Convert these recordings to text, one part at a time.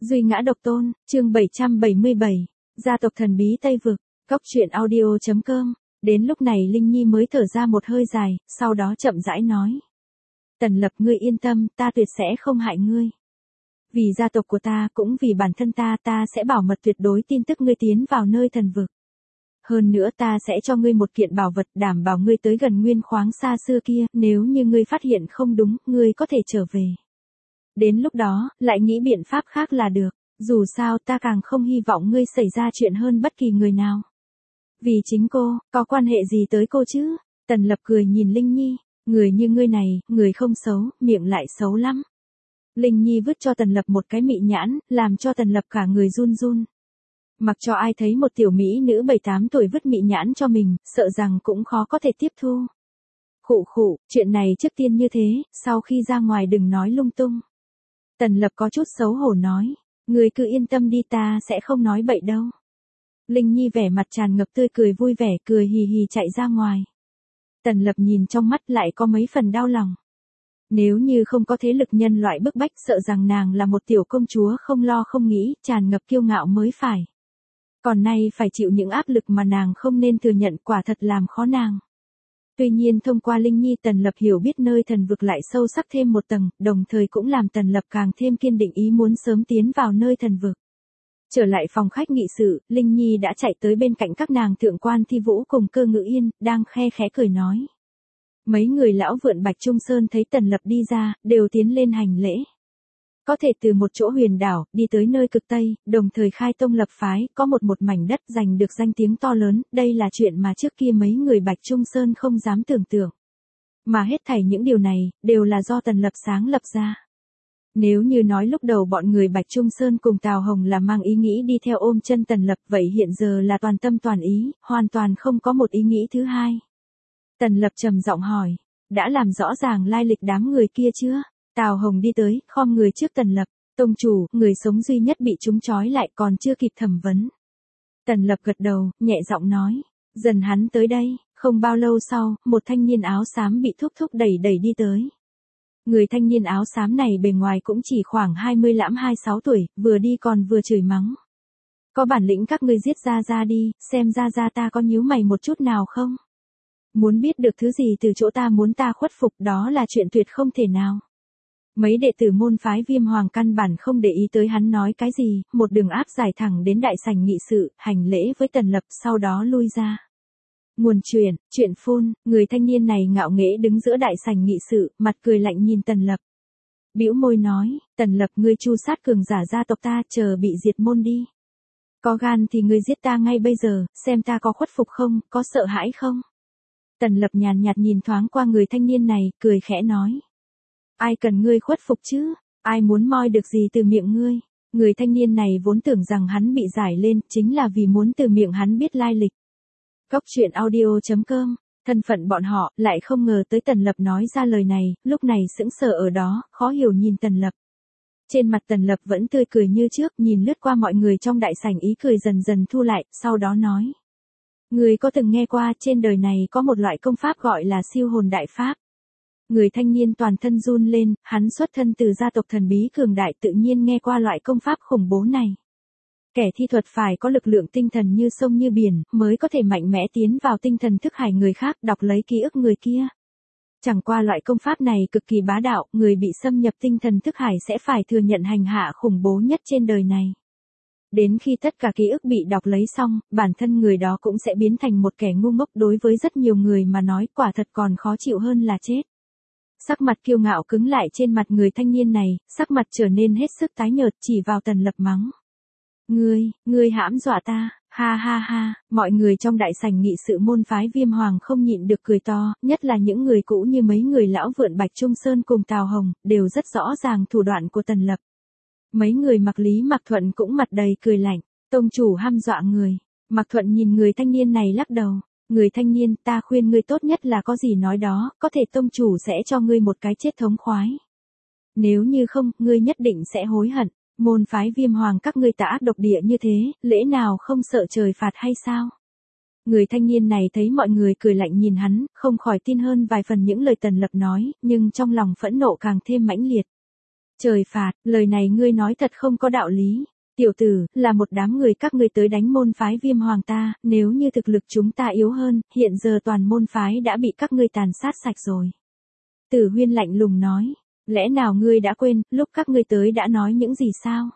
Duy ngã độc tôn, chương 777, gia tộc thần bí Tây Vực, Cóc truyện audio.com. Đến lúc này Linh Nhi mới thở ra một hơi dài, sau đó chậm rãi nói. Tần Lập, ngươi yên tâm, ta tuyệt sẽ không hại ngươi. Vì gia tộc của ta, cũng vì bản thân ta sẽ bảo mật tuyệt đối tin tức ngươi tiến vào nơi thần vực. Hơn nữa ta sẽ cho ngươi một kiện bảo vật đảm bảo ngươi tới gần nguyên khoáng xa xưa kia, nếu như ngươi phát hiện không đúng, ngươi có thể trở về. Đến lúc đó, lại nghĩ biện pháp khác là được, dù sao ta càng không hy vọng ngươi xảy ra chuyện hơn bất kỳ người nào. Vì chính cô, có quan hệ gì tới cô chứ? Tần Lập cười nhìn Linh Nhi, người như ngươi này, người không xấu, miệng lại xấu lắm. Linh Nhi vứt cho Tần Lập một cái mị nhãn, làm cho Tần Lập cả người run run. Mặc cho ai thấy một tiểu mỹ nữ 7-8 tuổi vứt mị nhãn cho mình, sợ rằng cũng khó có thể tiếp thu. Khụ khụ, chuyện này trước tiên như thế, sau khi ra ngoài đừng nói lung tung. Tần Lập có chút xấu hổ nói, người cứ yên tâm đi, ta sẽ không nói bậy đâu. Linh Nhi vẻ mặt tràn ngập tươi cười vui vẻ, cười hì hì chạy ra ngoài. Tần Lập nhìn trong mắt lại có mấy phần đau lòng. Nếu như không có thế lực nhân loại bức bách, sợ rằng nàng là một tiểu công chúa không lo không nghĩ, tràn ngập kiêu ngạo mới phải. Còn nay phải chịu những áp lực mà nàng không nên thừa nhận, quả thật làm khó nàng. Tuy nhiên thông qua Linh Nhi, Tần Lập hiểu biết nơi thần vực lại sâu sắc thêm một tầng, đồng thời cũng làm Tần Lập càng thêm kiên định ý muốn sớm tiến vào nơi thần vực. Trở lại phòng khách nghị sự, Linh Nhi đã chạy tới bên cạnh các nàng Thượng Quan Thi Vũ cùng Cơ Ngữ Yên, đang khe khẽ cười nói. Mấy người lão vượn Bạch Trung Sơn thấy Tần Lập đi ra, đều tiến lên hành lễ. Có thể từ một chỗ huyền đảo, đi tới nơi cực Tây, đồng thời khai tông lập phái, có một mảnh đất giành được danh tiếng to lớn, đây là chuyện mà trước kia mấy người Bạch Trung Sơn không dám tưởng tượng. Mà hết thảy những điều này, đều là do Tần Lập sáng lập ra. Nếu như nói lúc đầu bọn người Bạch Trung Sơn cùng Tào Hồng là mang ý nghĩ đi theo ôm chân Tần Lập, vậy hiện giờ là toàn tâm toàn ý, hoàn toàn không có một ý nghĩ thứ hai. Tần Lập trầm giọng hỏi, đã làm rõ ràng lai lịch đám người kia chưa? Tào Hồng đi tới, khom người trước Tần Lập, tông chủ, người sống duy nhất bị chúng trói lại còn chưa kịp thẩm vấn. Tần Lập gật đầu, nhẹ giọng nói, dần hắn tới đây, không bao lâu sau, một thanh niên áo xám bị thúc đẩy đi tới. Người thanh niên áo xám này bề ngoài cũng chỉ khoảng 25-26 tuổi, vừa đi còn vừa chửi mắng. Có bản lĩnh các ngươi giết ra đi, xem ra ta có nhíu mày một chút nào không? Muốn biết được thứ gì từ chỗ ta muốn ta khuất phục, đó là chuyện tuyệt không thể nào. Mấy đệ tử môn phái Viêm Hoàng căn bản không để ý tới hắn nói cái gì, một đường áp giải thẳng đến đại sảnh nghị sự, hành lễ với Tần Lập, sau đó lui ra. Nguồn chuyện phun, người thanh niên này ngạo nghễ đứng giữa đại sảnh nghị sự, mặt cười lạnh nhìn Tần Lập. Bĩu môi nói, Tần Lập, ngươi tru sát cường giả gia tộc ta, chờ bị diệt môn đi. Có gan thì ngươi giết ta ngay bây giờ, xem ta có khuất phục không, có sợ hãi không? Tần Lập nhàn nhạt nhìn thoáng qua người thanh niên này, cười khẽ nói. Ai cần ngươi khuất phục chứ, ai muốn moi được gì từ miệng ngươi? Người thanh niên này vốn tưởng rằng hắn bị giải lên, chính là vì muốn từ miệng hắn biết lai lịch. Cóc truyện audio.com, thân phận bọn họ, lại không ngờ tới Tần Lập nói ra lời này, lúc này sững sờ ở đó, khó hiểu nhìn Tần Lập. Trên mặt Tần Lập vẫn tươi cười như trước, nhìn lướt qua mọi người trong đại sảnh, ý cười dần dần thu lại, sau đó nói. Người có từng nghe qua trên đời này có một loại công pháp gọi là siêu hồn đại pháp. Người thanh niên toàn thân run lên, hắn xuất thân từ gia tộc thần bí cường đại, tự nhiên nghe qua loại công pháp khủng bố này. Kẻ thi thuật phải có lực lượng tinh thần như sông như biển, mới có thể mạnh mẽ tiến vào tinh thần thức hải người khác, đọc lấy ký ức người kia. Chẳng qua loại công pháp này cực kỳ bá đạo, người bị xâm nhập tinh thần thức hải sẽ phải thừa nhận hành hạ khủng bố nhất trên đời này. Đến khi tất cả ký ức bị đọc lấy xong, bản thân người đó cũng sẽ biến thành một kẻ ngu ngốc, đối với rất nhiều người mà nói quả thật còn khó chịu hơn là chết. Sắc mặt kiêu ngạo cứng lại trên mặt người thanh niên này, sắc mặt trở nên hết sức tái nhợt, chỉ vào Tần Lập mắng. Ngươi hãm dọa ta, ha ha ha, mọi người trong đại sảnh nghị sự môn phái Viêm Hoàng không nhịn được cười to, nhất là những người cũ như mấy người lão vượn Bạch Trung Sơn cùng Tào Hồng, đều rất rõ ràng thủ đoạn của Tần Lập. Mấy người Mặc Lý Mặc Thuận cũng mặt đầy cười lạnh, tông chủ hăm dọa người. Mặc Thuận nhìn người thanh niên này lắc đầu, người thanh niên, ta khuyên ngươi tốt nhất là có gì nói đó, có thể tông chủ sẽ cho ngươi một cái chết thống khoái. Nếu như không, ngươi nhất định sẽ hối hận. Môn phái Viêm Hoàng các ngươi tà ác độc địa như thế, lẽ nào không sợ trời phạt hay sao? Người thanh niên này thấy mọi người cười lạnh nhìn hắn, không khỏi tin hơn vài phần những lời Tần Lập nói, nhưng trong lòng phẫn nộ càng thêm mãnh liệt. Trời phạt, lời này ngươi nói thật không có đạo lý. Tiểu tử, là một đám người các ngươi tới đánh môn phái Viêm Hoàng ta, nếu như thực lực chúng ta yếu hơn, hiện giờ toàn môn phái đã bị các ngươi tàn sát sạch rồi. Tử Huyên lạnh lùng nói, lẽ nào ngươi đã quên, lúc các ngươi tới đã nói những gì sao?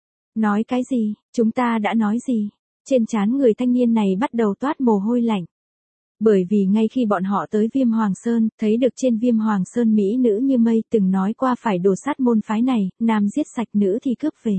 Nói cái gì, chúng ta đã nói gì? Trên trán người thanh niên này bắt đầu toát mồ hôi lạnh. Bởi vì ngay khi bọn họ tới Viêm Hoàng Sơn, thấy được trên Viêm Hoàng Sơn mỹ nữ như mây từng nói qua phải đổ sát môn phái này, nam giết sạch nữ thì cướp về.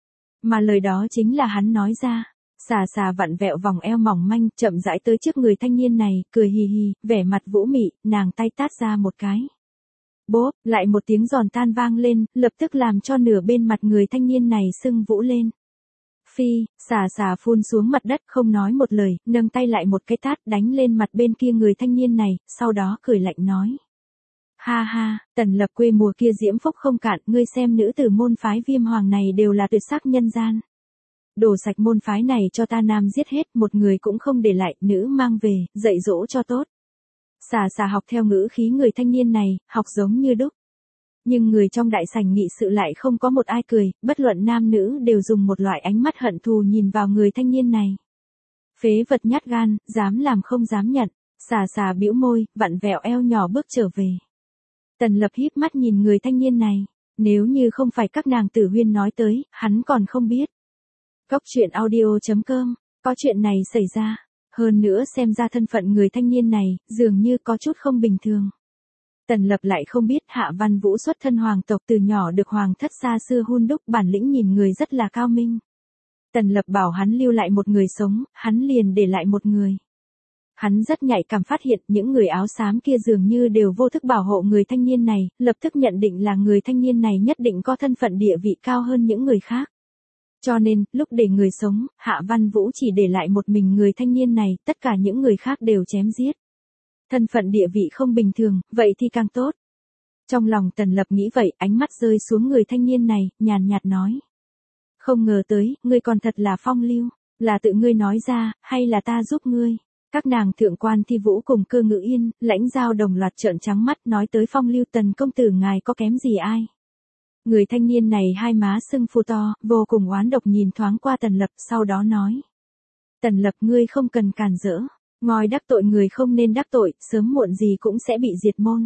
Mà lời đó chính là hắn nói ra. Xà xà vặn vẹo vòng eo mỏng manh, chậm rãi tới trước người thanh niên này, cười hì hì, vẻ mặt vũ mị, nàng tay tát ra một cái. Bốp, lại một tiếng giòn tan vang lên, lập tức làm cho nửa bên mặt người thanh niên này sưng vũ lên. Phi, xà xà phun xuống mặt đất không nói một lời, nâng tay lại một cái tát đánh lên mặt bên kia người thanh niên này, sau đó cười lạnh nói. Ha ha, Tần Lập quê mùa kia diễm phúc không cạn, ngươi xem nữ tử môn phái Viêm Hoàng này đều là tuyệt sắc nhân gian. Đổ sạch môn phái này cho ta nam giết hết, một người cũng không để lại, nữ mang về, dạy dỗ cho tốt. Xà xà học theo ngữ khí người thanh niên này, học giống như đúc. Nhưng người trong đại sảnh nghị sự lại không có một ai cười, bất luận nam nữ đều dùng một loại ánh mắt hận thù nhìn vào người thanh niên này. Phế vật nhát gan, dám làm không dám nhận, xà xà bĩu môi, vặn vẹo eo nhỏ bước trở về. Tần Lập híp mắt nhìn người thanh niên này, nếu như không phải các nàng Tử Huyên nói tới, hắn còn không biết. Cốc truyện audio.com, có chuyện này xảy ra, hơn nữa xem ra thân phận người thanh niên này, dường như có chút không bình thường. Tần Lập lại không biết Hạ Văn Vũ xuất thân hoàng tộc từ nhỏ được hoàng thất xa xưa hun đúc bản lĩnh nhìn người rất là cao minh. Tần Lập bảo hắn lưu lại một người sống, hắn liền để lại một người. Hắn rất nhạy cảm phát hiện những người áo xám kia dường như đều vô thức bảo hộ người thanh niên này, lập tức nhận định là người thanh niên này nhất định có thân phận địa vị cao hơn những người khác. Cho nên, lúc để người sống, Hạ Văn Vũ chỉ để lại một mình người thanh niên này, tất cả những người khác đều chém giết. Thân phận địa vị không bình thường, vậy thì càng tốt. Trong lòng Tần Lập nghĩ vậy, ánh mắt rơi xuống người thanh niên này, nhàn nhạt nói. Không ngờ tới, ngươi còn thật là phong lưu, là tự ngươi nói ra, hay là ta giúp ngươi? Các nàng thượng quan Thi Vũ cùng Cơ Ngữ Yên, Lãnh Giao đồng loạt trợn trắng mắt nói tới phong lưu Tần công tử ngài có kém gì ai? Người thanh niên này hai má sưng phù to, vô cùng oán độc nhìn thoáng qua Tần Lập, sau đó nói. Tần Lập ngươi không cần càn rỡ, ngòi đắc tội người không nên đắc tội, sớm muộn gì cũng sẽ bị diệt môn.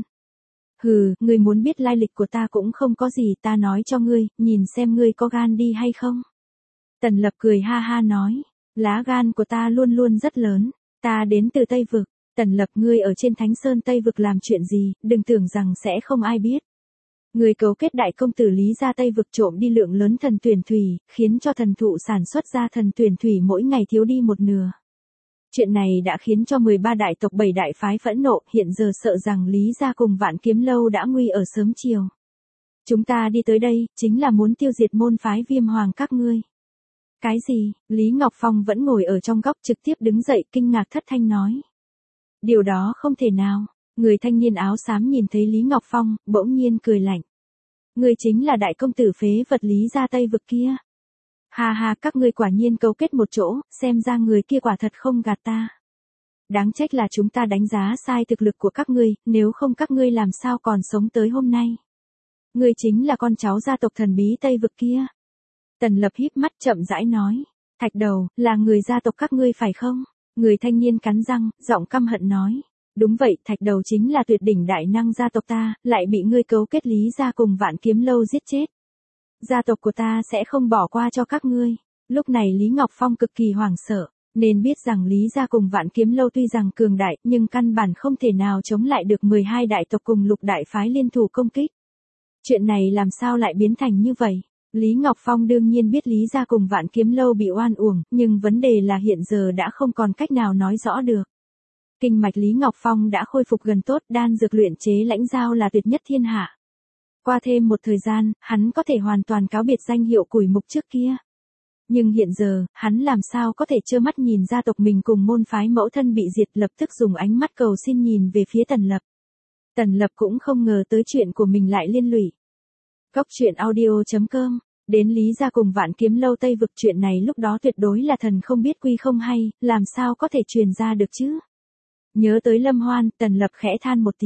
Hừ, ngươi muốn biết lai lịch của ta cũng không có gì, ta nói cho ngươi, nhìn xem ngươi có gan đi hay không. Tần Lập cười ha ha nói, lá gan của ta luôn luôn rất lớn, ta đến từ Tây Vực, Tần Lập ngươi ở trên Thánh Sơn Tây Vực làm chuyện gì, đừng tưởng rằng sẽ không ai biết. Người cấu kết đại công tử Lý ra Tây Vực trộm đi lượng lớn thần tuyển thủy, khiến cho thần thụ sản xuất ra thần tuyển thủy mỗi ngày thiếu đi một nửa. Chuyện này đã khiến cho 13 đại tộc 7 đại phái phẫn nộ, hiện giờ sợ rằng Lý gia cùng Vạn Kiếm Lâu đã nguy ở sớm chiều. Chúng ta đi tới đây, chính là muốn tiêu diệt môn phái Viêm Hoàng các ngươi. Cái gì? Lý Ngọc Phong vẫn ngồi ở trong góc trực tiếp đứng dậy kinh ngạc thất thanh nói. Điều đó không thể nào. Người thanh niên áo xám nhìn thấy Lý Ngọc Phong, bỗng nhiên cười lạnh. Người chính là đại công tử phế vật Lý gia Tây Vực kia. Ha ha, các ngươi quả nhiên cấu kết một chỗ, xem ra người kia quả thật không gạt ta. Đáng trách là chúng ta đánh giá sai thực lực của các ngươi, nếu không các ngươi làm sao còn sống tới hôm nay. Ngươi chính là con cháu gia tộc thần bí Tây Vực kia. Tần Lập híp mắt chậm rãi nói. Thạch Đầu, là người gia tộc các ngươi phải không? Người thanh niên cắn răng, giọng căm hận nói. Đúng vậy, Thạch Đầu chính là tuyệt đỉnh đại năng gia tộc ta, lại bị ngươi cấu kết Lý gia cùng Vạn Kiếm Lâu giết chết. Gia tộc của ta sẽ không bỏ qua cho các ngươi. Lúc này Lý Ngọc Phong cực kỳ hoảng sợ, nên biết rằng Lý gia cùng Vạn Kiếm Lâu tuy rằng cường đại, nhưng căn bản không thể nào chống lại được 12 đại tộc cùng lục đại phái liên thủ công kích. Chuyện này làm sao lại biến thành như vậy? Lý Ngọc Phong đương nhiên biết Lý gia cùng Vạn Kiếm Lâu bị oan uổng, nhưng vấn đề là hiện giờ đã không còn cách nào nói rõ được. Kinh mạch Lý Ngọc Phong đã khôi phục gần tốt, đan dược luyện chế Lãnh Giao là tuyệt nhất thiên hạ. Qua thêm một thời gian, hắn có thể hoàn toàn cáo biệt danh hiệu củi mục trước kia. Nhưng hiện giờ, hắn làm sao có thể trơ mắt nhìn gia tộc mình cùng môn phái mẫu thân bị diệt, lập tức dùng ánh mắt cầu xin nhìn về phía Tần Lập. Tần Lập cũng không ngờ tới chuyện của mình lại liên lụy. Cốc truyện audio.com, đến Lý gia cùng Vạn Kiếm Lâu Tây Vực, chuyện này lúc đó tuyệt đối là thần không biết quy không hay, làm sao có thể truyền ra được chứ? Nhớ tới Lâm Hoan, Tần Lập khẽ than một tiếng.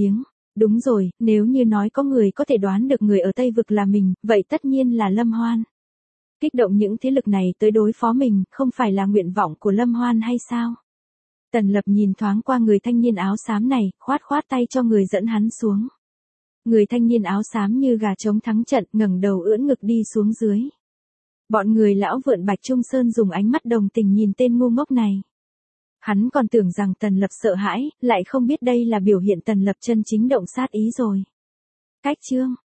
Đúng rồi, nếu như nói có người có thể đoán được người ở Tây Vực là mình, vậy tất nhiên là Lâm Hoan. Kích động những thế lực này tới đối phó mình, không phải là nguyện vọng của Lâm Hoan hay sao? Tần Lập nhìn thoáng qua người thanh niên áo xám này, khoát khoát tay cho người dẫn hắn xuống. Người thanh niên áo xám như gà trống thắng trận, ngẩng đầu ưỡn ngực đi xuống dưới. Bọn người lão vượn Bạch Trung Sơn dùng ánh mắt đồng tình nhìn tên ngu ngốc này. Hắn còn tưởng rằng Tần Lập sợ hãi, lại không biết đây là biểu hiện Tần Lập chân chính động sát ý rồi. Cách chương